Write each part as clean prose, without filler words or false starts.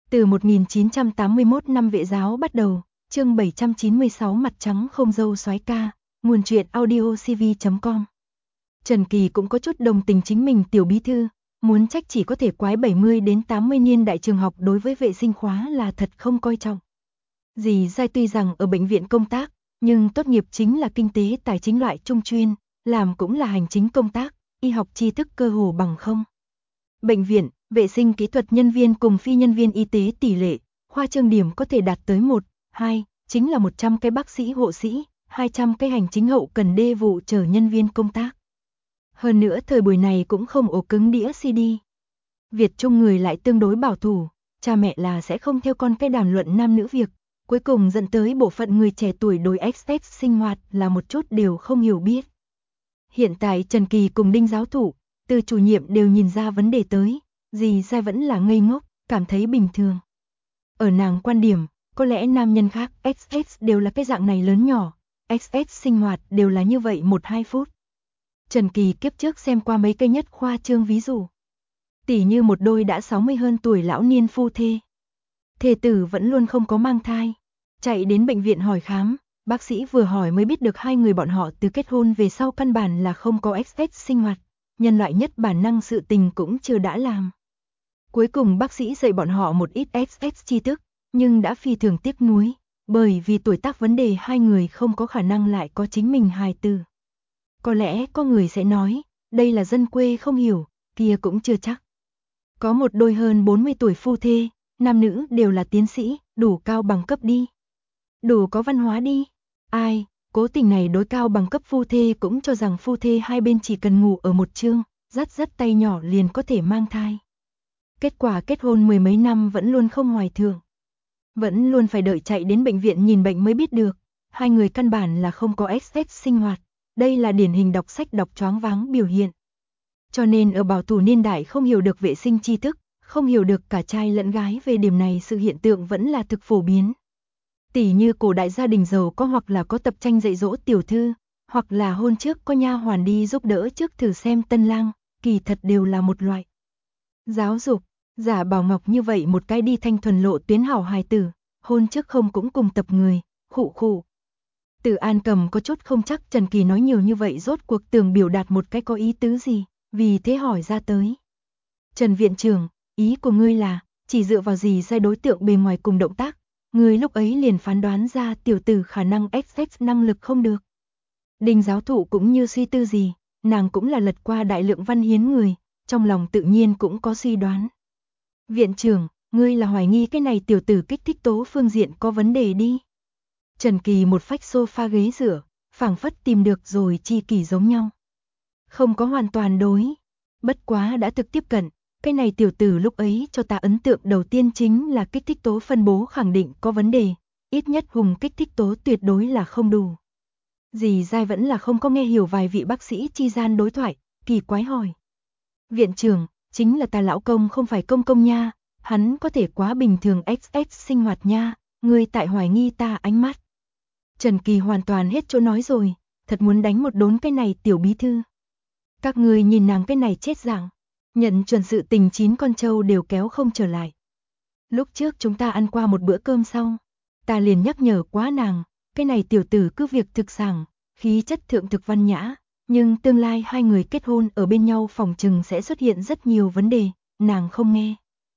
Từ 1981 năm Vệ giáo bắt đầu, chương 796 mặt trắng không dâu soái ca, nguồn truyện audiocv.com. Trần Kỳ cũng có chút đồng tình chính mình tiểu bí thư, muốn trách chỉ có thể quái 70 đến 80 niên đại trường học đối với vệ sinh khóa là thật không coi trọng. Dì Giai tuy rằng ở bệnh viện công tác, nhưng tốt nghiệp chính là kinh tế tài chính loại trung chuyên, làm cũng là hành chính công tác, y học tri thức cơ hồ bằng không. Bệnh viện, vệ sinh kỹ thuật nhân viên cùng phi nhân viên y tế tỷ lệ, khoa trương điểm có thể đạt tới 1, 2, chính là 100 cái bác sĩ hộ sĩ, 200 cái hành chính hậu cần đê vụ chờ nhân viên công tác. Hơn nữa thời buổi này cũng không ổ cứng đĩa CD. Việt Trung người lại tương đối bảo thủ, cha mẹ là sẽ không theo con cái đàm luận nam nữ việc, cuối cùng dẫn tới bộ phận người trẻ tuổi đối XX sinh hoạt là một chút đều không hiểu biết. Hiện tại Trần Kỳ cùng Đinh giáo thụ, từ chủ nhiệm đều nhìn ra vấn đề tới, dì Giai vẫn là ngây ngốc, cảm thấy bình thường. Ở nàng quan điểm, có lẽ nam nhân khác XX đều là cái dạng này lớn nhỏ, XX sinh hoạt đều là như vậy 1-2 phút. Trần Kỳ kiếp trước xem qua mấy cái nhất khoa trương ví dụ. Tỉ như một đôi đã 60 hơn tuổi lão niên phu thê. Thê tử vẫn luôn không có mang thai. Chạy đến bệnh viện hỏi khám, bác sĩ vừa hỏi mới biết được hai người bọn họ từ kết hôn về sau căn bản là không có XX sinh hoạt. Nhân loại nhất bản năng sự tình cũng chưa đã làm. Cuối cùng bác sĩ dạy bọn họ một ít XX tri thức, nhưng đã phi thường tiếc nuối, bởi vì tuổi tác vấn đề hai người không có khả năng lại có chính mình hài tử. Có lẽ có người sẽ nói, đây là dân quê không hiểu, kia cũng chưa chắc. Có một đôi hơn 40 tuổi phu thê, nam nữ đều là tiến sĩ, đủ cao bằng cấp đi. Đủ có văn hóa đi. Ai, cố tình này đối cao bằng cấp phu thê cũng cho rằng phu thê hai bên chỉ cần ngủ ở một chương, dắt tay nhỏ liền có thể mang thai. Kết quả kết hôn 10 mấy năm vẫn luôn không hoài thượng. Vẫn luôn phải đợi chạy đến bệnh viện nhìn bệnh mới biết được, hai người căn bản là không có XX sinh hoạt. Đây là điển hình đọc sách đọc choáng váng biểu hiện. Cho nên ở bảo thủ niên đại không hiểu được vệ sinh tri thức, không hiểu được cả trai lẫn gái về điểm này sự hiện tượng vẫn là thực phổ biến. Tỉ như cổ đại gia đình giàu có hoặc là có tập tranh dạy dỗ tiểu thư, hoặc là hôn trước có nha hoàn đi giúp đỡ trước thử xem tân lang, kỳ thật đều là một loại giáo dục. Giả Bảo Ngọc như vậy một cái đi thanh thuần lộ tuyến hảo hài tử, hôn trước không cũng cùng tập người, khụ. Từ An Cầm có chút không chắc Trần Kỳ nói nhiều như vậy rốt cuộc tưởng biểu đạt một cái có ý tứ gì, vì thế hỏi ra tới. Trần viện trưởng, ý của ngươi là, chỉ dựa vào gì Giai đối tượng bề ngoài cùng động tác, ngươi lúc ấy liền phán đoán ra tiểu tử khả năng XX năng lực không được. Đinh giáo thụ cũng như suy tư gì, nàng cũng là lật qua đại lượng văn hiến người, trong lòng tự nhiên cũng có suy đoán. Viện trưởng, ngươi là hoài nghi cái này tiểu tử kích thích tố phương diện có vấn đề đi. Trần Kỳ một phách sofa ghế rửa, phảng phất tìm được rồi chi kỷ giống nhau. Không có hoàn toàn đối, bất quá đã thực tiếp cận, cái này tiểu tử lúc ấy cho ta ấn tượng đầu tiên chính là kích thích tố phân bố khẳng định có vấn đề, ít nhất hùng kích thích tố tuyệt đối là không đủ. Dì Giai vẫn là không có nghe hiểu vài vị bác sĩ chi gian đối thoại, kỳ quái hỏi. Viện trưởng, chính là ta lão công không phải công nha, hắn có thể quá bình thường XX sinh hoạt nha, ngươi tại hoài nghi ta ánh mắt. Trần Kỳ hoàn toàn hết chỗ nói rồi, thật muốn đánh một đốn cái này tiểu bí thư. Các ngươi nhìn nàng cái này chết dạng, nhận chuẩn sự tình 9 con trâu đều kéo không trở lại. Lúc trước chúng ta ăn qua một bữa cơm sau, ta liền nhắc nhở quá nàng, cái này tiểu tử cứ việc thực sảng, khí chất thượng thực văn nhã, nhưng tương lai hai người kết hôn ở bên nhau phòng chừng sẽ xuất hiện rất nhiều vấn đề, nàng không nghe.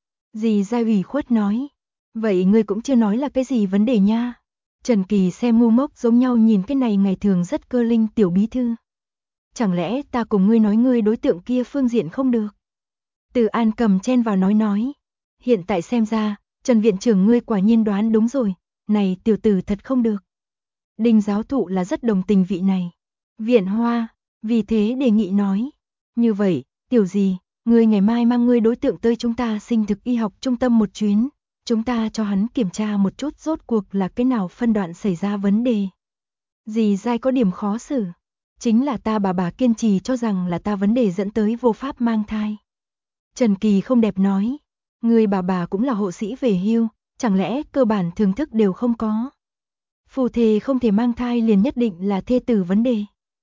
Dì Giai ủy khuất nói, vậy ngươi cũng chưa nói là cái gì vấn đề nha. Trần Kỳ xem ngu ngốc giống nhau nhìn cái này ngày thường rất cơ linh tiểu bí thư. Chẳng lẽ ta cùng ngươi nói ngươi đối tượng kia phương diện không được? Từ An Cầm chen vào nói. Hiện tại xem ra, Trần viện trưởng ngươi quả nhiên đoán đúng rồi, này tiểu tử thật không được. Đinh giáo thụ là rất đồng tình vị này. Viện Hoa, vì thế đề nghị nói. Như vậy, tiểu gì, ngươi ngày mai mang ngươi đối tượng tới chúng ta sinh thực y học trung tâm một chuyến. Chúng ta cho hắn kiểm tra một chút rốt cuộc là cái nào phân đoạn xảy ra vấn đề. Dì Giai có điểm khó xử. Chính là ta bà kiên trì cho rằng là ta vấn đề dẫn tới vô pháp mang thai. Trần Kỳ không đẹp nói. Người bà cũng là hộ sĩ về hưu, chẳng lẽ cơ bản thường thức đều không có. Phù thề không thể mang thai liền nhất định là thê tử vấn đề.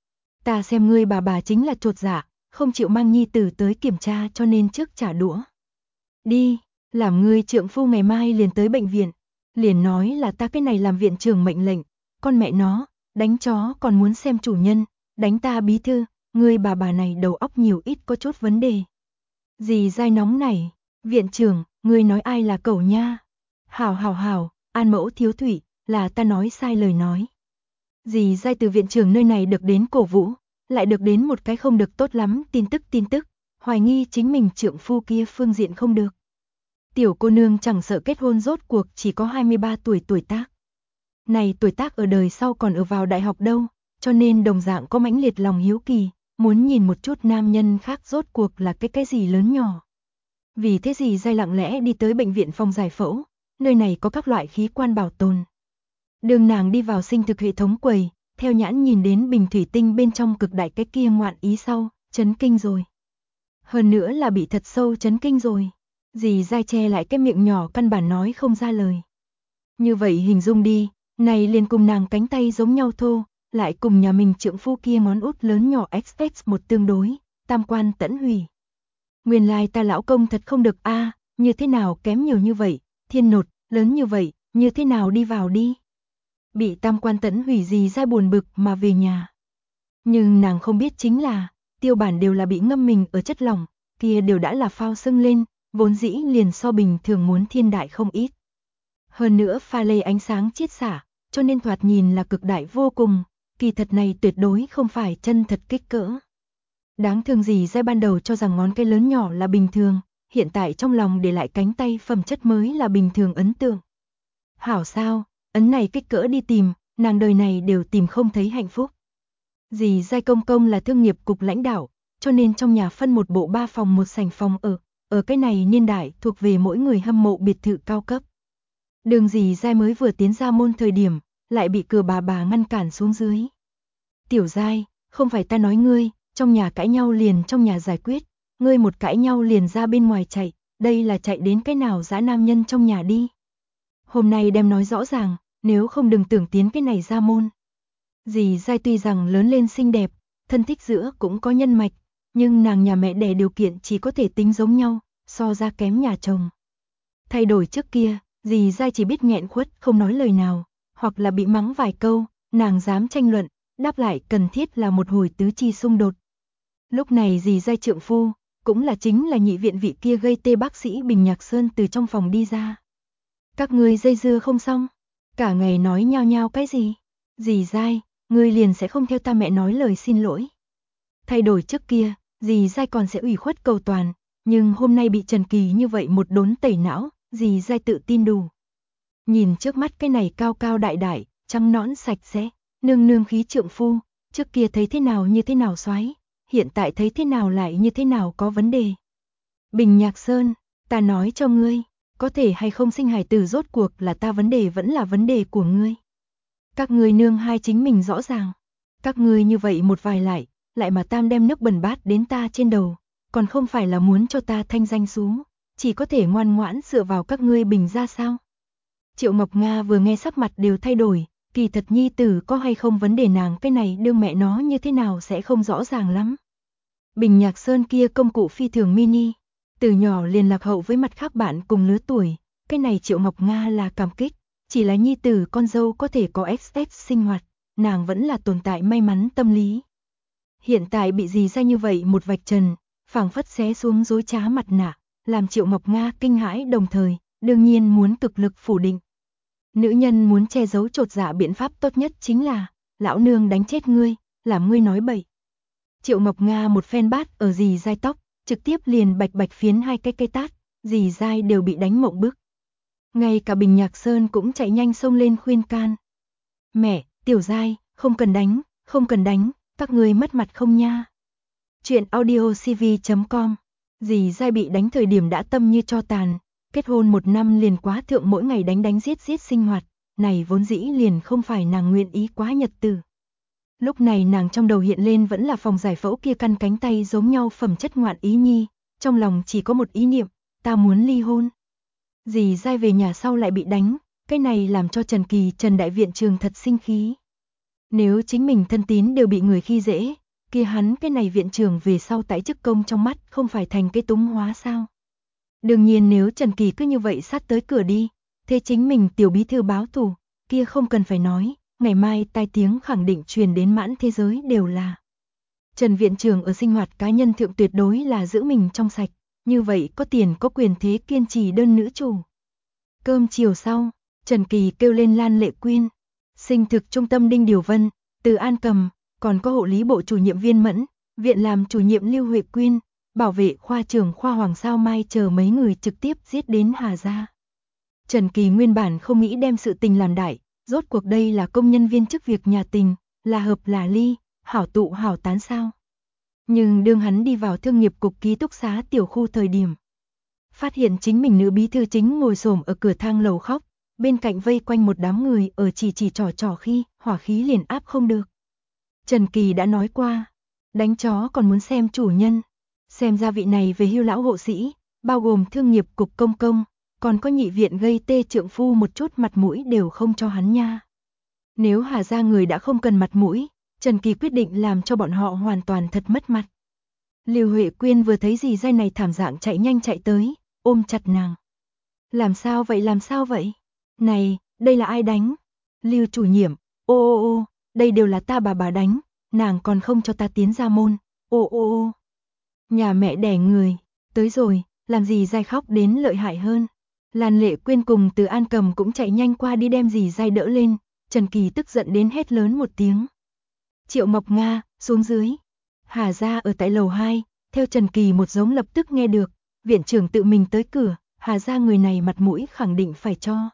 Ta xem ngươi bà chính là chột dạ, không chịu mang nhi tử tới kiểm tra cho nên trước trả đũa. Đi, Làm ngươi trượng phu ngày mai liền tới bệnh viện, liền nói là ta cái này làm viện trưởng mệnh lệnh, con mẹ nó, đánh chó còn muốn xem chủ nhân, đánh ta bí thư, ngươi bà này đầu óc nhiều ít có chút vấn đề. Dì dai nóng này, viện trưởng, ngươi nói ai là cẩu nha? Hảo, An mẫu thiếu thủy, là ta nói sai lời nói. Dì dai từ viện trưởng nơi này được đến cổ vũ, lại được đến một cái không được tốt lắm tin tức, hoài nghi chính mình trượng phu kia phương diện không được. Tiểu cô nương chẳng sợ kết hôn rốt cuộc chỉ có 23 tuổi tuổi tác. Này tuổi tác ở đời sau còn ở vào đại học đâu, cho nên đồng dạng có mãnh liệt lòng hiếu kỳ, muốn nhìn một chút nam nhân khác rốt cuộc là cái gì lớn nhỏ. Vì thế dì dai lặng lẽ đi tới bệnh viện phòng giải phẫu, nơi này có các loại khí quan bảo tồn. Đường nàng đi vào sinh thực hệ thống quầy, theo nhãn nhìn đến bình thủy tinh bên trong cực đại cái kia ngoạn ý sau, chấn kinh rồi. Hơn nữa là bị thật sâu chấn kinh rồi. Dì dai che lại cái miệng nhỏ căn bản nói không ra lời. Như vậy hình dung đi, này liền cùng nàng cánh tay giống nhau thô, lại cùng nhà mình trượng phu kia ngón út lớn nhỏ XX một tương đối, tam quan tẫn hủy. Nguyên lai ta lão công thật không được a, như thế nào kém nhiều như vậy, thiên nột, lớn như vậy, như thế nào đi vào đi. Bị tam quan tẫn hủy gì ra buồn bực mà về nhà. Nhưng nàng không biết chính là, tiêu bản đều là bị ngâm mình ở chất lỏng, kia đều đã là phao sưng lên, vốn dĩ liền so bình thường muốn thiên đại không ít. Hơn nữa pha lê ánh sáng chiết xả, cho nên thoạt nhìn là cực đại vô cùng, kỳ thật này tuyệt đối không phải chân thật kích cỡ. Đáng thương gì ra ban đầu cho rằng ngón cái lớn nhỏ là bình thường, hiện tại trong lòng để lại cánh tay phẩm chất mới là bình thường ấn tượng. Hảo sao, ấn này kích cỡ đi tìm, nàng đời này đều tìm không thấy hạnh phúc. Dì Giai Công là thương nghiệp cục lãnh đạo, cho nên trong nhà phân một bộ 3 phòng một sảnh phòng ở cái này niên đại thuộc về mỗi người hâm mộ biệt thự cao cấp. Đường dì Giai mới vừa tiến ra môn thời điểm, lại bị cửa bà ngăn cản xuống dưới. Tiểu Giai, không phải ta nói ngươi, trong nhà cãi nhau liền trong nhà giải quyết, ngươi một cãi nhau liền ra bên ngoài chạy, đây là chạy đến cái nào dã nam nhân trong nhà đi. Hôm nay đem nói rõ ràng, nếu không đừng tưởng tiến cái này ra môn. Dì Giai tuy rằng lớn lên xinh đẹp, thân thích giữa cũng có nhân mạch, nhưng nàng nhà mẹ đẻ điều kiện chỉ có thể tính giống nhau, so ra kém nhà chồng. Thay đổi trước kia, dì Giai chỉ biết nghẹn khuất không nói lời nào, hoặc là bị mắng vài câu, nàng dám tranh luận, đáp lại cần thiết là một hồi tứ chi xung đột. Lúc này dì Giai trượng phu, cũng là chính là nhị viện vị kia gây tê bác sĩ Bình Nhạc Sơn từ trong phòng đi ra. Các ngươi dây dưa không xong, cả ngày nói nhao nhao cái gì? Dì Giai, ngươi liền sẽ không theo ta mẹ nói lời xin lỗi. Thay đổi trước kia, dì Giai còn sẽ ủy khuất cầu toàn, nhưng hôm nay bị Trần Kỳ như vậy một đốn tẩy não, dì Giai tự tin đủ. Nhìn trước mắt cái này cao cao đại, trắng nõn sạch sẽ, nương khí trượng phu, trước kia thấy thế nào như thế nào xoái, hiện tại thấy thế nào lại như thế nào có vấn đề. Bình Nhạc Sơn, ta nói cho ngươi, có thể hay không sinh hài tử rốt cuộc là ta vấn đề vẫn là vấn đề của ngươi. Các ngươi nương hai chính mình rõ ràng, các ngươi như vậy một vài lại mà tam đem nước bẩn bát đến ta trên đầu, còn không phải là muốn cho ta thanh danh xuống, chỉ có thể ngoan ngoãn dựa vào các ngươi Bình ra sao. Triệu Ngọc Nga vừa nghe sắc mặt đều thay đổi, kỳ thật nhi tử có hay không vấn đề nàng cái này đương mẹ nó như thế nào sẽ không rõ ràng lắm. Bình Nhạc Sơn kia công cụ phi thường mini, từ nhỏ liền lạc hậu với mặt khác bạn cùng lứa tuổi, cái này Triệu Ngọc Nga là cảm kích, chỉ là nhi tử con dâu có thể có XX sinh hoạt, nàng vẫn là tồn tại may mắn tâm lý. Hiện tại bị dì ra như vậy một vạch trần, phảng phất xé xuống dối trá mặt nạ, làm Triệu Ngọc Nga kinh hãi đồng thời, đương nhiên muốn cực lực phủ định. Nữ nhân muốn che giấu chột dạ biện pháp tốt nhất chính là, lão nương đánh chết ngươi, làm ngươi nói bậy. Triệu Ngọc Nga một phen bát ở dì Giai tóc, trực tiếp liền bạch phiến hai cái cây tát, dì Giai đều bị đánh mộng bức. Ngay cả Bình Nhạc Sơn cũng chạy nhanh xông lên khuyên can. Mẹ, Tiểu Giai, không cần đánh, các ngươi mất mặt không nha. Chuyện audiocv.com. Dì Giai bị đánh thời điểm đã tâm như tro tàn, kết hôn 1 năm liền quá thượng mỗi ngày đánh giết sinh hoạt, này vốn dĩ liền không phải nàng nguyện ý quá nhật tử. Lúc này nàng trong đầu hiện lên vẫn là phòng giải phẫu kia căn cánh tay giống nhau phẩm chất ngoạn ý nhi, trong lòng chỉ có một ý niệm, ta muốn ly hôn. Dì Giai về nhà sau lại bị đánh, cái này làm cho Trần đại viện trường thật sinh khí. Nếu chính mình thân tín đều bị người khi dễ, kia hắn cái này viện trưởng về sau tái chức công trong mắt không phải thành cái túng hóa sao. Đương nhiên nếu Trần Kỳ cứ như vậy sát tới cửa đi, thế chính mình tiểu bí thư báo thù, kia không cần phải nói, ngày mai tai tiếng khẳng định truyền đến mãn thế giới đều là. Trần viện trưởng ở sinh hoạt cá nhân thượng tuyệt đối là giữ mình trong sạch, như vậy có tiền có quyền thế kiên trì đơn nữ chủ. Cơm chiều sau, Trần Kỳ kêu lên Lan Lệ Quyên, sinh thực trung tâm Đinh Điều Vân, Từ An Cầm, còn có hộ lý bộ chủ nhiệm Viên Mẫn, viện làm chủ nhiệm Lưu Huệ Quyên, bảo vệ khoa trưởng khoa Hoàng Sao Mai chờ mấy người trực tiếp giết đến Hà gia. Trần Kỳ nguyên bản không nghĩ đem sự tình làm đại, rốt cuộc đây là công nhân viên chức việc nhà tình, là hợp là ly, hảo tụ hảo tán sao. Nhưng đương hắn đi vào thương nghiệp cục ký túc xá tiểu khu thời điểm, phát hiện chính mình nữ bí thư chính ngồi xổm ở cửa thang lầu khóc, bên cạnh vây quanh một đám người ở chỉ trò trò khi, hỏa khí liền áp không được. Trần Kỳ đã nói qua, đánh chó còn muốn xem chủ nhân, xem ra vị này về hưu lão hộ sĩ, bao gồm thương nghiệp cục công công, còn có nhị viện gây tê trượng phu một chút mặt mũi đều không cho hắn nha. Nếu Hà gia người đã không cần mặt mũi, Trần Kỳ quyết định làm cho bọn họ hoàn toàn thật mất mặt. Lưu Huệ Quyên vừa thấy dì dai này thảm dạng chạy nhanh chạy tới, ôm chặt nàng. Làm sao vậy? Này, đây là ai đánh? Lưu chủ nhiệm, ô, đây đều là ta bà đánh, nàng còn không cho ta tiến ra môn, ô. Nhà mẹ đẻ người, tới rồi, làm gì dai khóc đến lợi hại hơn. Lan Lệ Quyên cùng Từ An Cầm cũng chạy nhanh qua đi đem dì dai đỡ lên, Trần Kỳ tức giận đến hét lớn một tiếng. Triệu Mộc Nga, xuống dưới. Hà gia ở tại lầu 2, theo Trần Kỳ một giống lập tức nghe được, viện trưởng tự mình tới cửa, Hà gia người này mặt mũi khẳng định phải cho.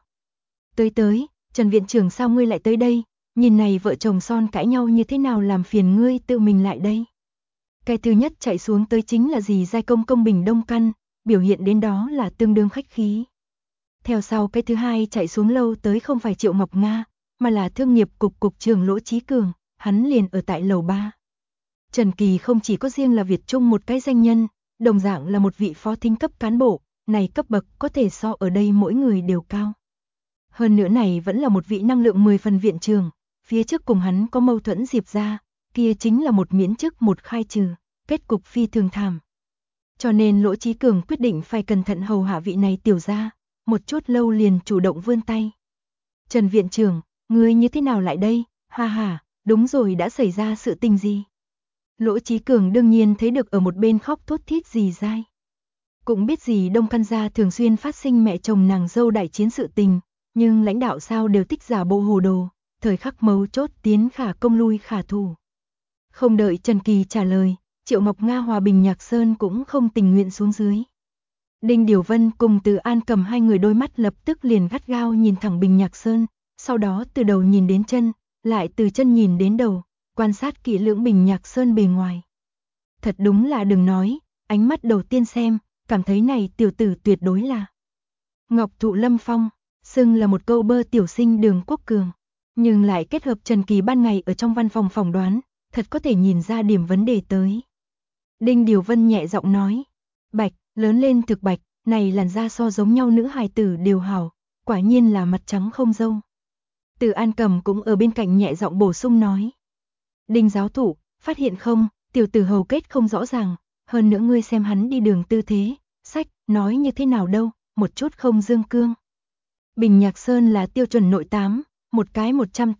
Tới, Trần viện trưởng sao ngươi lại tới đây, nhìn này vợ chồng son cãi nhau như thế nào làm phiền ngươi tự mình lại đây. Cái thứ nhất chạy xuống tới chính là dì dai công Bình Đông Căn, biểu hiện đến đó là tương đương khách khí. Theo sau cái thứ hai chạy xuống lâu tới không phải Triệu Mộc Nga, mà là thương nghiệp cục trưởng Lỗ Chí Cường, hắn liền ở tại lầu 3. Trần Kỳ không chỉ có riêng là Việt Trung một cái danh nhân, đồng dạng là một vị phó thính cấp cán bộ, này cấp bậc có thể so ở đây mỗi người đều cao. Hơn nữa này vẫn là một vị năng lượng 10 phần viện trưởng, phía trước cùng hắn có mâu thuẫn Diệp gia, kia chính là một miễn chức một khai trừ, kết cục phi thường thảm. Cho nên Lỗ Chí Cường quyết định phải cẩn thận hầu hạ vị này tiểu gia, một chút lâu liền chủ động vươn tay. Trần viện trưởng, ngươi như thế nào lại đây? Ha, đúng rồi, đã xảy ra sự tình gì? Lỗ Chí Cường đương nhiên thấy được ở một bên khóc thút thít dì dai. Cũng biết dì Đông Căn gia thường xuyên phát sinh mẹ chồng nàng dâu đại chiến sự tình, nhưng lãnh đạo sao đều thích giả bộ hồ đồ, thời khắc mấu chốt tiến khả công lui khả thủ. Không đợi Trần Kỳ trả lời, Triệu Mộc Nga hòa Bình Nhạc Sơn cũng không tình nguyện xuống dưới. Đinh Điều Vân cùng Từ An Cầm hai người đôi mắt lập tức liền gắt gao nhìn thẳng Bình Nhạc Sơn, sau đó từ đầu nhìn đến chân, lại từ chân nhìn đến đầu, quan sát kỹ lưỡng Bình Nhạc Sơn bề ngoài. Thật đúng là đừng nói, ánh mắt đầu tiên xem, cảm thấy này tiểu tử tuyệt đối là Ngọc Thụ Lâm Phong, xưng là một câu bơ tiểu sinh Đường Quốc Cường, nhưng lại kết hợp Trần Kỳ ban ngày ở trong văn phòng phỏng đoán, thật có thể nhìn ra điểm vấn đề tới. Đinh Điều Vân nhẹ giọng nói, bạch, lớn lên thực bạch, này làn da so giống nhau nữ hài tử đều hảo, quả nhiên là mặt trắng không râu. Từ An Cầm cũng ở bên cạnh nhẹ giọng bổ sung nói. Đinh giáo thủ, phát hiện không, tiểu tử hầu kết không rõ ràng, hơn nữa ngươi xem hắn đi đường tư thế, sách, nói như thế nào đâu, một chút không dương cương. Bình Nhạc Sơn là tiêu chuẩn nội 8, một cái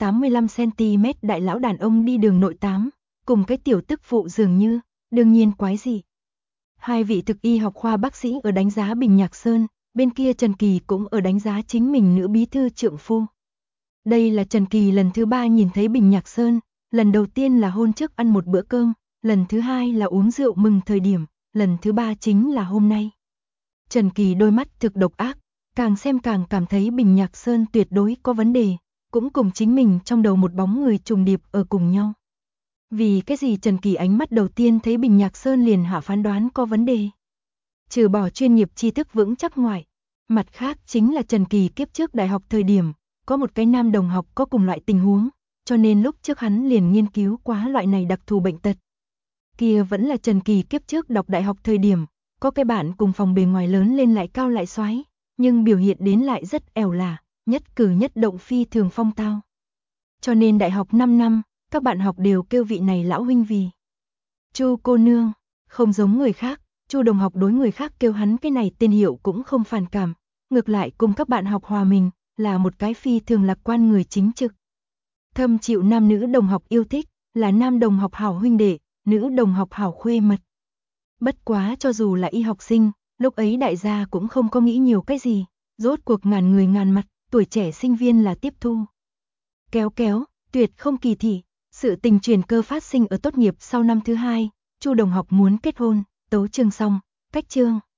185cm đại lão đàn ông đi đường nội 8, cùng cái tiểu tức phụ dường như, đương nhiên quái gì. Hai vị thực y học khoa bác sĩ ở đánh giá Bình Nhạc Sơn, bên kia Trần Kỳ cũng ở đánh giá chính mình nữ bí thư trượng phu. Đây là Trần Kỳ lần thứ 3 nhìn thấy Bình Nhạc Sơn, lần đầu tiên là hôn trước ăn một bữa cơm, lần thứ 2 là uống rượu mừng thời điểm, lần thứ 3 chính là hôm nay. Trần Kỳ đôi mắt thực độc ác, càng xem càng cảm thấy Bình Nhạc Sơn tuyệt đối có vấn đề, cũng cùng chính mình trong đầu một bóng người trùng điệp ở cùng nhau. Vì cái gì Trần Kỳ ánh mắt đầu tiên thấy Bình Nhạc Sơn liền hạ phán đoán có vấn đề? Trừ bỏ chuyên nghiệp tri thức vững chắc ngoại, mặt khác chính là Trần Kỳ kiếp trước đại học thời điểm, có một cái nam đồng học có cùng loại tình huống, cho nên lúc trước hắn liền nghiên cứu quá loại này đặc thù bệnh tật. Kia vẫn là Trần Kỳ kiếp trước đọc đại học thời điểm, có cái bạn cùng phòng bề ngoài lớn lên lại cao lại xoái, nhưng biểu hiện đến lại rất ẻo lả, nhất cử nhất động phi thường phong tao. Cho nên đại học 5 năm, các bạn học đều kêu vị này lão huynh vì Chu cô nương, không giống người khác, Chu đồng học đối người khác kêu hắn cái này tên hiệu cũng không phản cảm, ngược lại cùng các bạn học hòa mình, là một cái phi thường lạc quan người chính trực. Thâm chịu nam nữ đồng học yêu thích, là nam đồng học hảo huynh đệ, nữ đồng học hảo khuê mật. Bất quá cho dù là y học sinh, lúc ấy đại gia cũng không có nghĩ nhiều cái gì, rốt cuộc ngàn người ngàn mặt, tuổi trẻ sinh viên là tiếp thu. Kéo, tuyệt không kỳ thị, sự tình chuyển cơ phát sinh ở tốt nghiệp sau năm thứ 2, Chu đồng học muốn kết hôn, tấu chương xong, cách chương.